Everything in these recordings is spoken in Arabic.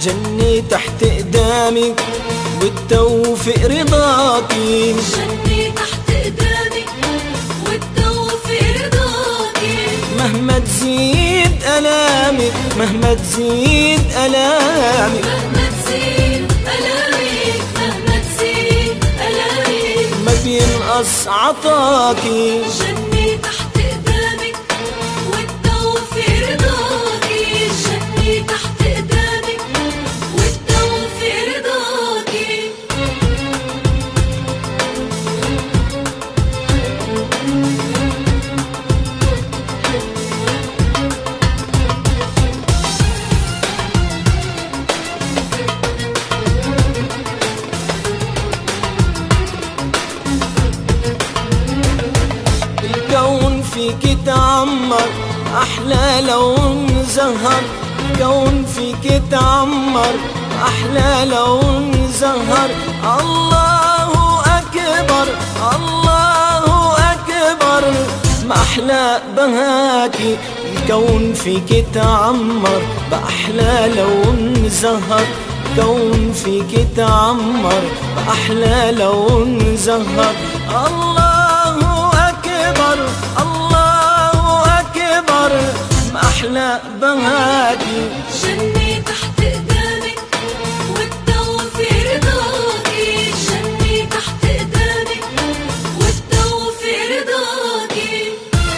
جني تحت قدامك والتوفيق رضاكي، جني تحت قدامك والتوفيق رضاكي. مهما تزيد ألامك، مهما تزيد ألامك، مهما تزيد ألامك، مهما تزيد ألامك، ما بينقص عطاكي. جني تحت قدامك والتوفيق رضاكي، جني تحت قدامك والتوفيق رضاكي. الكون فيك تعمر أحلى لون زهر، الكون فيك تعمر أحلى لون زهر. الله أكبر، الله أكبر، ما أحلى بهاكي. الكون فيك تعمر بأحلى لون زهر، الكون فيك تعمر بأحلى لون زهر. الله أكبر، الله أكبر، ما أحلى بهاكي. جني تحت قدامك والتوفيق رضاكي، جني تحت قدامك والتوفيق رضاكي.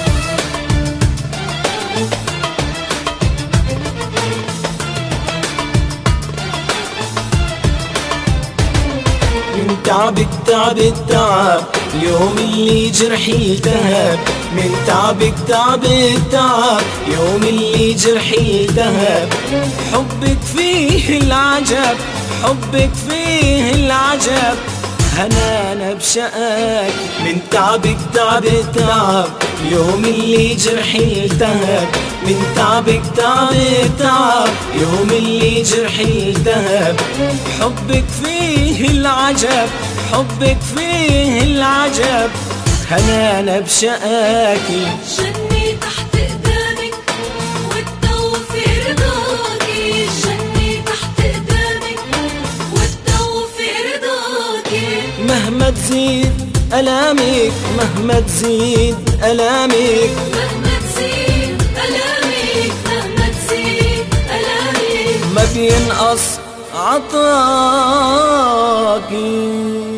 من تعبك تعب التعب يوم اللي جرحي التهب، من تعبك تعب التعب يوم اللي جرحي التهب. حبك فيه العجب، حبك فيه العجب، هنانا بشقاك. من تعبك تعب التعب يوم اللي جرحي التهب، من تعبك تعب التعب يوم اللي جرحي التهب. حبك فيه العجب، حبك فيه العجب، هنانا بشقاكي. جني تحت قدامك والتوفيق رضاكي، جني تحت قدامك والتوفيق رضاكي. مهما تزيد ألامك، مهما تزيد ألامك، مهما تزيد ألامك، مهما تزيد ألامك، ما بينقص عطاكي.